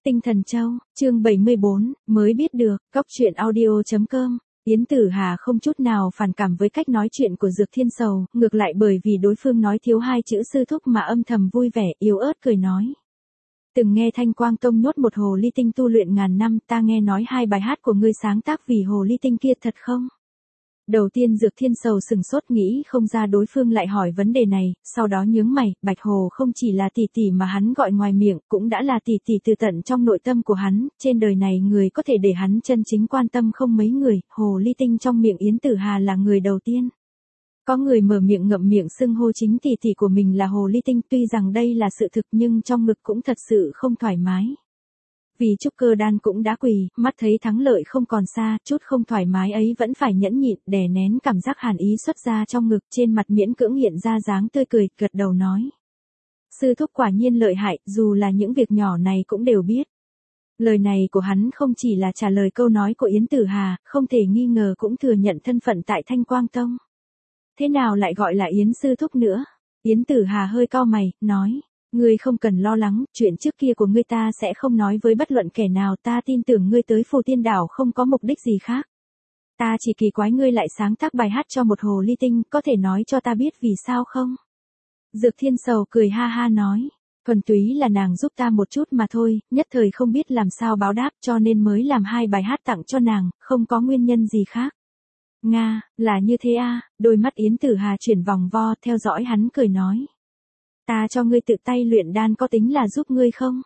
Tinh Thần Châu, chương 74, mới biết được, Cóc truyện audio.com. Yến Tử Hà không chút nào phản cảm với cách nói chuyện của Dược Thiên Sầu, ngược lại bởi vì đối phương nói thiếu hai chữ sư thúc mà âm thầm vui vẻ, yếu ớt cười nói. Từng nghe Thanh Quang Tông nhốt một hồ ly tinh tu luyện ngàn năm, ta nghe nói hai bài hát của ngươi sáng tác vì hồ ly tinh kia thật không? Đầu tiên Dược Thiên Sầu sừng sốt nghĩ không ra đối phương lại hỏi vấn đề này, sau đó nhướng mày, Bạch Hồ không chỉ là tỷ tỷ mà hắn gọi ngoài miệng, cũng đã là tỷ tỷ từ tận trong nội tâm của hắn, trên đời này người có thể để hắn chân chính quan tâm không mấy người, hồ ly tinh trong miệng Yến Tử Hà là người đầu tiên. Có người mở miệng ngậm miệng xưng hô chính tỷ tỷ của mình là hồ ly tinh, tuy rằng đây là sự thực nhưng trong ngực cũng thật sự không thoải mái. Vì trúc cơ đan cũng đã quỳ, mắt thấy thắng lợi không còn xa, chút không thoải mái ấy vẫn phải nhẫn nhịn, đè nén cảm giác hàn ý xuất ra trong ngực, trên mặt miễn cưỡng hiện ra dáng tươi cười, gật đầu nói. Sư thúc quả nhiên lợi hại, dù là những việc nhỏ này cũng đều biết. Lời này của hắn không chỉ là trả lời câu nói của Yến Tử Hà, không thể nghi ngờ cũng thừa nhận thân phận tại Thanh Quang Tông. Thế nào lại gọi là Yến sư thúc nữa? Yến Tử Hà hơi cau mày, nói. Ngươi không cần lo lắng, chuyện trước kia của ngươi ta sẽ không nói với bất luận kẻ nào, ta tin tưởng ngươi tới Phù Tiên Đảo không có mục đích gì khác. Ta chỉ kỳ quái ngươi lại sáng tác bài hát cho một hồ ly tinh, có thể nói cho ta biết vì sao không? Dược Thiên Sầu cười ha ha nói, thuần túy là nàng giúp ta một chút mà thôi, nhất thời không biết làm sao báo đáp cho nên mới làm hai bài hát tặng cho nàng, không có nguyên nhân gì khác. Nga, là như thế à, đôi mắt Yến Tử Hà chuyển vòng vo theo dõi hắn cười nói. Ta cho ngươi tự tay luyện đan có tính là giúp ngươi không?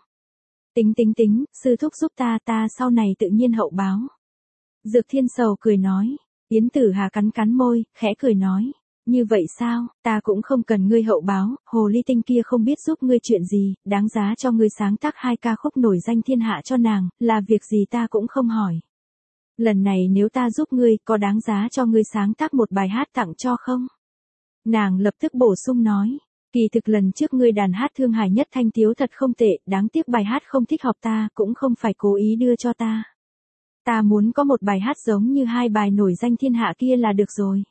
Tính, sư thúc giúp ta sau này tự nhiên hậu báo. Dược Thiên Sầu cười nói, Yến Tử Hà cắn môi, khẽ cười nói, như vậy sao, ta cũng không cần ngươi hậu báo, hồ ly tinh kia không biết giúp ngươi chuyện gì, đáng giá cho ngươi sáng tác hai ca khúc nổi danh thiên hạ cho nàng, là việc gì ta cũng không hỏi. Lần này nếu ta giúp ngươi, có đáng giá cho ngươi sáng tác một bài hát tặng cho không? Nàng lập tức bổ sung nói. Kỳ thực lần trước ngươi đàn hát Thương Hải Nhất Thanh Tiếu thật không tệ, đáng tiếc bài hát không thích hợp ta, cũng không phải cố ý đưa cho ta. Ta muốn có một bài hát giống như hai bài nổi danh thiên hạ kia là được rồi.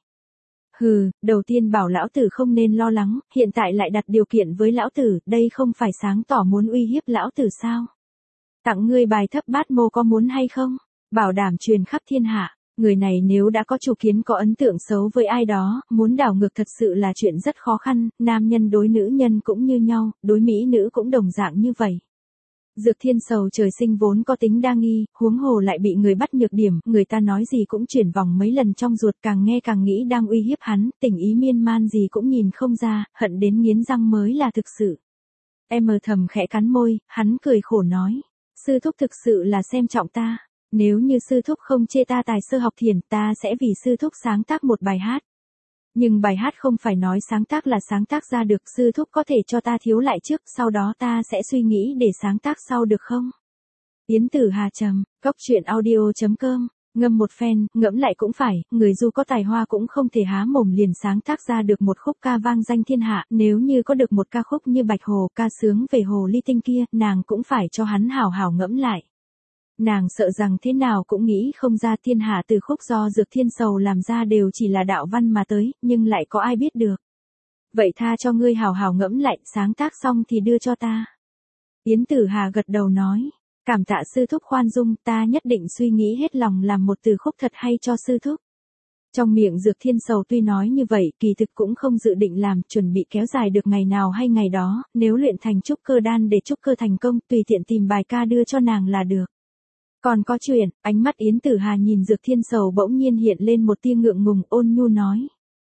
Hừ, đầu tiên bảo lão tử không nên lo lắng, hiện tại lại đặt điều kiện với lão tử, đây không phải sáng tỏ muốn uy hiếp lão tử sao? Tặng ngươi bài Thấp Bát Mô có muốn hay không? Bảo đảm truyền khắp thiên hạ. Người này nếu đã có chủ kiến có ấn tượng xấu với ai đó, muốn đảo ngược thật sự là chuyện rất khó khăn, nam nhân đối nữ nhân cũng như nhau, đối mỹ nữ cũng đồng dạng như vậy. Dược Thiên Sầu trời sinh vốn có tính đa nghi, huống hồ lại bị người bắt nhược điểm, người ta nói gì cũng chuyển vòng mấy lần trong ruột, càng nghe càng nghĩ đang uy hiếp hắn, tình ý miên man gì cũng nhìn không ra, hận đến nghiến răng mới là thực sự. Em thầm khẽ cắn môi, hắn cười khổ nói, sư thúc thực sự là xem trọng ta. Nếu như sư thúc không chê ta tài sơ học thiền, ta sẽ vì sư thúc sáng tác một bài hát. Nhưng bài hát không phải nói sáng tác là sáng tác ra được, sư thúc có thể cho ta thiếu lại trước, sau đó ta sẽ suy nghĩ để sáng tác sau được không? Yến Tử Hà trầm, Cóc truyện audio.com, ngâm một phen, ngẫm lại cũng phải, người dù có tài hoa cũng không thể há mồm liền sáng tác ra được một khúc ca vang danh thiên hạ, nếu như có được một ca khúc như Bạch Hồ ca sướng về hồ ly tinh kia, nàng cũng phải cho hắn hào hào ngẫm lại. Nàng sợ rằng thế nào cũng nghĩ không ra thiên hạ từ khúc do Dược Thiên Sầu làm ra đều chỉ là đạo văn mà tới, nhưng lại có ai biết được. Vậy tha cho ngươi hào hào ngẫm lại, sáng tác xong thì đưa cho ta. Yến Tử Hà gật đầu nói, cảm tạ sư thúc khoan dung, ta nhất định suy nghĩ hết lòng làm một từ khúc thật hay cho sư thúc. Trong miệng Dược Thiên Sầu tuy nói như vậy, kỳ thực cũng không dự định làm, chuẩn bị kéo dài được ngày nào hay ngày đó, nếu luyện thành trúc cơ đan để trúc cơ thành công, tùy tiện tìm bài ca đưa cho nàng là được. Còn có chuyện, ánh mắt Yến Tử Hà nhìn Dược Thiên Sầu bỗng nhiên hiện lên một tia ngượng ngùng, ôn nhu nói.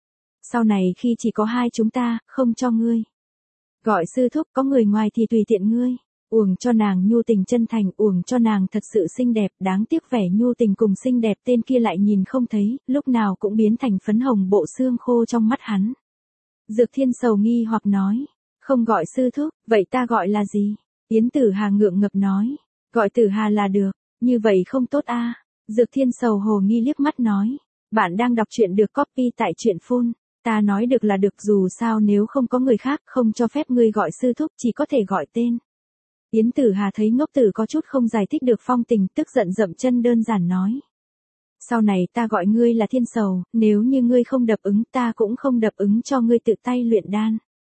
Sau này khi chỉ có hai chúng ta, không cho ngươi. Gọi sư thúc, có người ngoài thì tùy tiện ngươi. Uổng cho nàng nhu tình chân thành, uổng cho nàng thật sự xinh đẹp, đáng tiếc vẻ nhu tình cùng xinh đẹp tên kia lại nhìn không thấy, lúc nào cũng biến thành phấn hồng bộ xương khô trong mắt hắn. Dược Thiên Sầu nghi hoặc nói, không gọi sư thúc, vậy ta gọi là gì? Yến Tử Hà ngượng ngập nói, gọi Tử Hà là được. Như vậy không tốt a. Dược Thiên Sầu hồ nghi liếc mắt nói. Bạn đang đọc truyện được copy tại truyện phun. Ta nói được là được, dù sao nếu không có người khác không cho phép ngươi gọi sư thúc, chỉ có thể gọi tên. Yến Tử Hà thấy ngốc tử có chút không giải thích được phong tình, tức giận dậm chân đơn giản nói. Sau này ta gọi ngươi là Thiên Sầu, nếu như ngươi không đáp ứng ta cũng không đáp ứng cho ngươi tự tay luyện đan.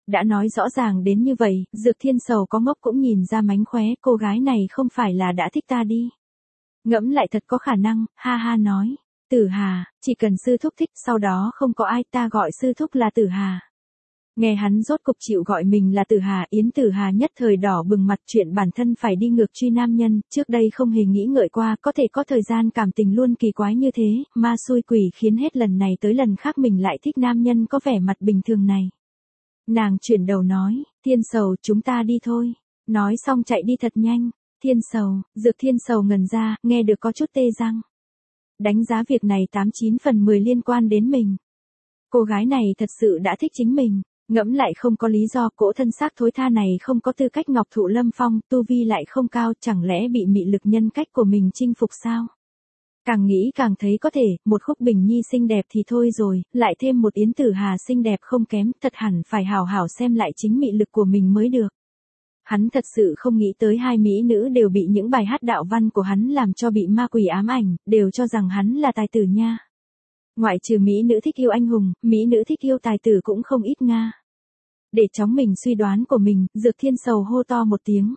Đã nói rõ ràng đến như vậy, Dược Thiên Sầu có ngốc cũng nhìn ra mánh khóe, cô gái này không phải là đã thích ta đi. Ngẫm lại thật có khả năng, ha ha nói. Tử Hà, chỉ cần sư thúc thích, sau đó không có ai, ta gọi sư thúc là Tử Hà. Nghe hắn rốt cục chịu gọi mình là Tử Hà, Yến Tử Hà nhất thời đỏ bừng mặt, chuyện bản thân phải đi ngược truy nam nhân, trước đây không hề nghĩ ngợi qua, có thể có thời gian cảm tình luôn kỳ quái như thế, ma xui quỷ khiến hết lần này tới lần khác mình lại thích nam nhân có vẻ mặt bình thường này. Nàng chuyển đầu nói, Thiên Sầu, chúng ta đi thôi. Nói xong chạy đi thật nhanh. Thiên Sầu, Dược Thiên Sầu ngẩn ra, nghe được có chút tê răng. Đánh giá việc này 89 phần 10 liên quan đến mình. Cô gái này thật sự đã thích chính mình. Ngẫm lại không có lý do, cỗ thân xác thối tha này không có tư cách ngọc thụ lâm phong, tu vi lại không cao, chẳng lẽ bị mị lực nhân cách của mình chinh phục sao? Càng nghĩ càng thấy có thể, một Khúc Bình Nhi xinh đẹp thì thôi rồi, lại thêm một Yến Tử Hà xinh đẹp không kém, thật hẳn phải hào hào xem lại chính mị lực của mình mới được. Hắn thật sự không nghĩ tới hai mỹ nữ đều bị những bài hát đạo văn của hắn làm cho bị ma quỷ ám ảnh, đều cho rằng hắn là tài tử nha. Ngoại trừ mỹ nữ thích yêu anh hùng, mỹ nữ thích yêu tài tử cũng không ít nga. Để chóng mình suy đoán của mình, Dược Thiên Sầu hô to một tiếng.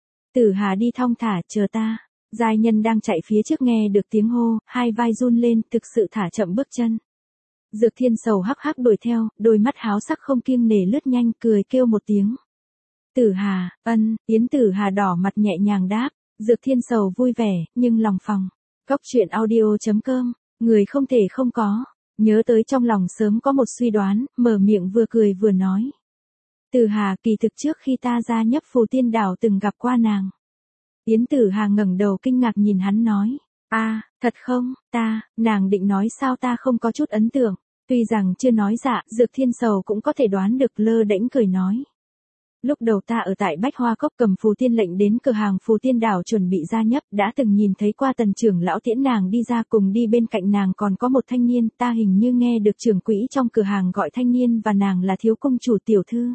Tử Hà đi thong thả, chờ ta. Giai nhân đang chạy phía trước nghe được tiếng hô, hai vai run lên, thực sự thả chậm bước chân. Dược Thiên Sầu hắc hắc đuổi theo, đôi mắt háo sắc không kiêng nể lướt nhanh, cười kêu một tiếng. Tử Hà, Yến Tử Hà đỏ mặt nhẹ nhàng đáp, Dược Thiên Sầu vui vẻ, nhưng lòng phòng. Góc truyện audio.com, người không thể không có. Nhớ tới trong lòng sớm có một suy đoán, mở miệng vừa cười vừa nói. Tử Hà, kỳ thực trước khi ta gia nhập Phù Tiên Đảo từng gặp qua nàng. Yến Tử Hà ngẩng đầu kinh ngạc nhìn hắn nói. Thật không, nàng định nói sao ta không có chút ấn tượng. Tuy rằng chưa nói dạ, Dược Thiên Sầu cũng có thể đoán được, lơ đễnh cười nói. Lúc đầu ta ở tại Bách Hoa Cốc cầm phù tiên lệnh đến cửa hàng Phù Tiên Đảo chuẩn bị gia nhập, đã từng nhìn thấy qua Tần trưởng lão tiễn nàng đi ra, cùng đi bên cạnh nàng còn có một thanh niên, ta hình như nghe được trưởng quỹ trong cửa hàng gọi thanh niên và nàng là thiếu công chủ tiểu thư.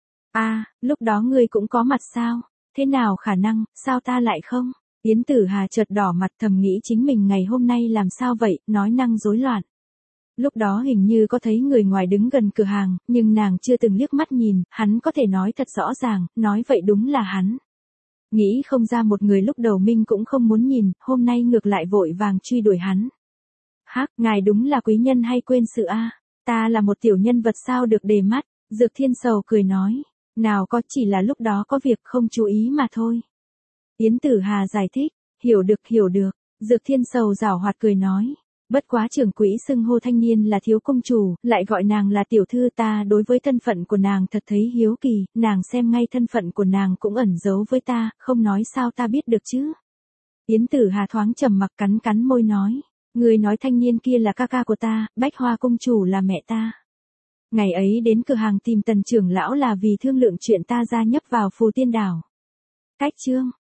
Lúc đó ngươi cũng có mặt sao? Thế nào khả năng, sao ta lại không? Yến Tử Hà chợt đỏ mặt, thầm nghĩ chính mình ngày hôm nay làm sao vậy, nói năng rối loạn. Lúc đó hình như có thấy người ngoài đứng gần cửa hàng, nhưng nàng chưa từng liếc mắt nhìn, hắn có thể nói thật rõ ràng, nói vậy đúng là hắn. Nghĩ không ra một người lúc đầu mình cũng không muốn nhìn, hôm nay ngược lại vội vàng truy đuổi hắn. Ngài đúng là quý nhân hay quên sự ta là một tiểu nhân vật sao được để mắt, Dược Thiên Sầu cười nói. Nào có, chỉ là lúc đó có việc không chú ý mà thôi. Yến Tử Hà giải thích, hiểu được, Dược Thiên Sầu giảo hoạt cười nói. Bất quá trưởng quỹ xưng hô thanh niên là thiếu công chủ, lại gọi nàng là tiểu thư, ta đối với thân phận của nàng thật thấy hiếu kỳ, nàng xem ngay thân phận của nàng cũng ẩn giấu với ta, không nói sao ta biết được chứ. Yến Tử Hà thoáng trầm mặc, cắn môi nói. Người nói thanh niên kia là ca ca của ta, Bách Hoa công chủ là mẹ ta. Ngày ấy đến cửa hàng tìm Tần trưởng lão là vì thương lượng chuyện ta gia nhập vào Phù Tiên Đảo. Cách chương